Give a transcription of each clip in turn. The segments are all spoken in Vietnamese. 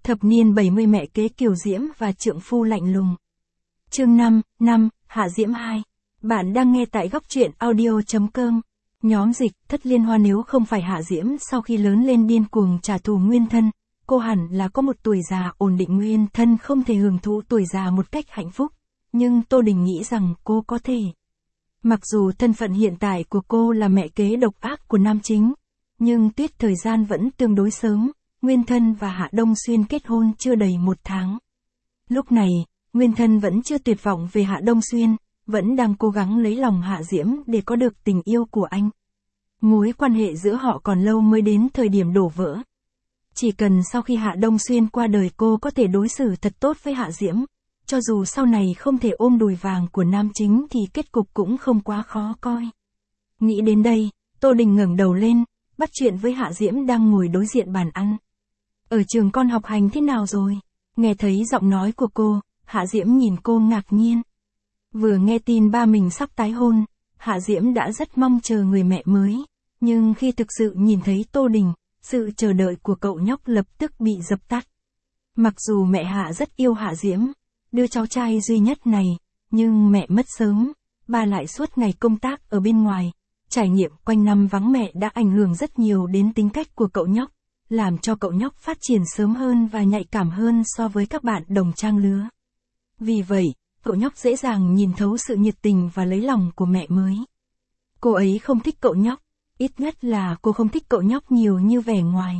Thập niên 70 mẹ kế kiều diễm và trượng phu lạnh lùng. Chương 5, Hạ Diễm 2. Bạn đang nghe tại góc truyện audio.com. Nhóm dịch Thất Liên Hoa. Nếu không phải Hạ Diễm sau khi lớn lên điên cuồng trả thù nguyên thân, cô hẳn là có một tuổi già ổn định, nguyên thân không thể hưởng thụ tuổi già một cách hạnh phúc. Nhưng Tô Đình nghĩ rằng cô có thể. Mặc dù thân phận hiện tại của cô là mẹ kế độc ác của nam chính, nhưng tuyết thời gian vẫn tương đối sớm. Nguyên thân và Hạ Đông Xuyên kết hôn chưa đầy 1 tháng. Lúc này, Nguyên thân vẫn chưa tuyệt vọng về Hạ Đông Xuyên, vẫn đang cố gắng lấy lòng Hạ Diễm để có được tình yêu của anh. Mối quan hệ giữa họ còn lâu mới đến thời điểm đổ vỡ. Chỉ cần sau khi Hạ Đông Xuyên qua đời cô có thể đối xử thật tốt với Hạ Diễm, cho dù sau này không thể ôm đùi vàng của nam chính thì kết cục cũng không quá khó coi. Nghĩ đến đây, Tô Đình ngẩng đầu lên, bắt chuyện với Hạ Diễm đang ngồi đối diện bàn ăn. Ở trường con học hành thế nào rồi? Nghe thấy giọng nói của cô, Hạ Diễm nhìn cô ngạc nhiên. Vừa nghe tin ba mình sắp tái hôn, Hạ Diễm đã rất mong chờ người mẹ mới, nhưng khi thực sự nhìn thấy Tô Đình, sự chờ đợi của cậu nhóc lập tức bị dập tắt. Mặc dù mẹ Hạ rất yêu Hạ Diễm, đứa cháu trai duy nhất này, nhưng mẹ mất sớm, ba lại suốt ngày công tác ở bên ngoài, trải nghiệm quanh năm vắng mẹ đã ảnh hưởng rất nhiều đến tính cách của cậu nhóc, làm cho cậu nhóc phát triển sớm hơn và nhạy cảm hơn so với các bạn đồng trang lứa. Vì vậy, cậu nhóc dễ dàng nhìn thấu sự nhiệt tình và lấy lòng của mẹ mới. Cô ấy không thích cậu nhóc, ít nhất là cô không thích cậu nhóc nhiều như vẻ ngoài.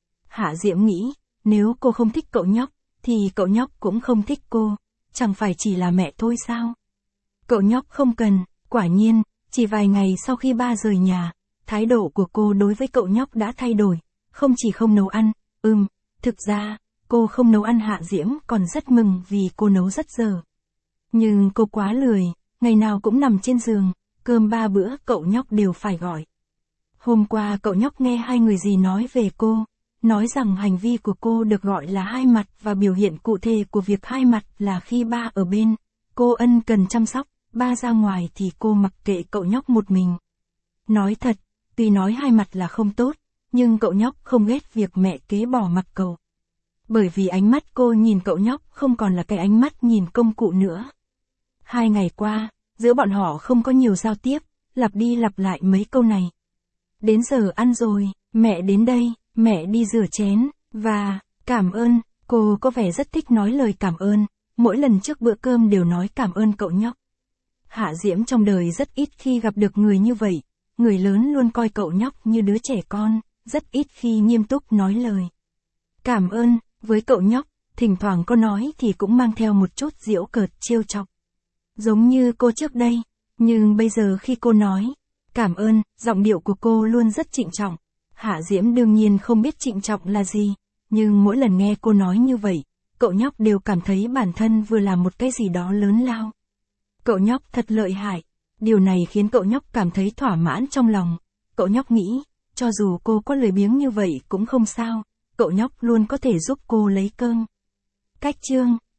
Hạ Diễm nghĩ, nếu cô không thích cậu nhóc, thì cậu nhóc cũng không thích cô, chẳng phải chỉ là mẹ thôi sao? Cậu nhóc không cần. Quả nhiên, chỉ vài ngày sau khi ba rời nhà, thái độ của cô đối với cậu nhóc đã thay đổi. Không chỉ không nấu ăn, thực ra, cô không nấu ăn. Hạ Diễm còn rất mừng vì cô nấu rất dở. Nhưng cô quá lười, ngày nào cũng nằm trên giường, cơm 3 bữa cậu nhóc đều phải gọi. Hôm qua cậu nhóc nghe 2 người dì nói về cô, nói rằng hành vi của cô được gọi là hai mặt và biểu hiện cụ thể của việc hai mặt là khi ba ở bên, cô ân cần chăm sóc, ba ra ngoài thì cô mặc kệ cậu nhóc một mình. Nói thật, tuy nói hai mặt là không tốt, nhưng cậu nhóc không ghét việc mẹ kế bỏ mặc cậu. Bởi vì ánh mắt cô nhìn cậu nhóc không còn là cái ánh mắt nhìn công cụ nữa. 2 ngày qua, giữa bọn họ không có nhiều giao tiếp, lặp đi lặp lại mấy câu này. Đến giờ ăn rồi, mẹ đến đây, mẹ đi rửa chén, và, cảm ơn, cô có vẻ rất thích nói lời cảm ơn, mỗi lần trước bữa cơm đều nói cảm ơn cậu nhóc. Hạ Diễm trong đời rất ít khi gặp được người như vậy, người lớn luôn coi cậu nhóc như đứa trẻ con, rất ít khi nghiêm túc nói lời cảm ơn với cậu nhóc, thỉnh thoảng cô nói thì cũng mang theo một chút giễu cợt trêu chọc. Giống như cô trước đây, nhưng bây giờ khi cô nói cảm ơn, giọng điệu của cô luôn rất trịnh trọng. Hạ Diễm đương nhiên không biết trịnh trọng là gì, nhưng mỗi lần nghe cô nói như vậy, cậu nhóc đều cảm thấy bản thân vừa làm một cái gì đó lớn lao. Cậu nhóc thật lợi hại, điều này khiến cậu nhóc cảm thấy thỏa mãn trong lòng. Cậu nhóc nghĩ, cho dù cô có lười biếng như vậy cũng không sao, cậu nhóc luôn có thể giúp cô lấy cơm. Cách chương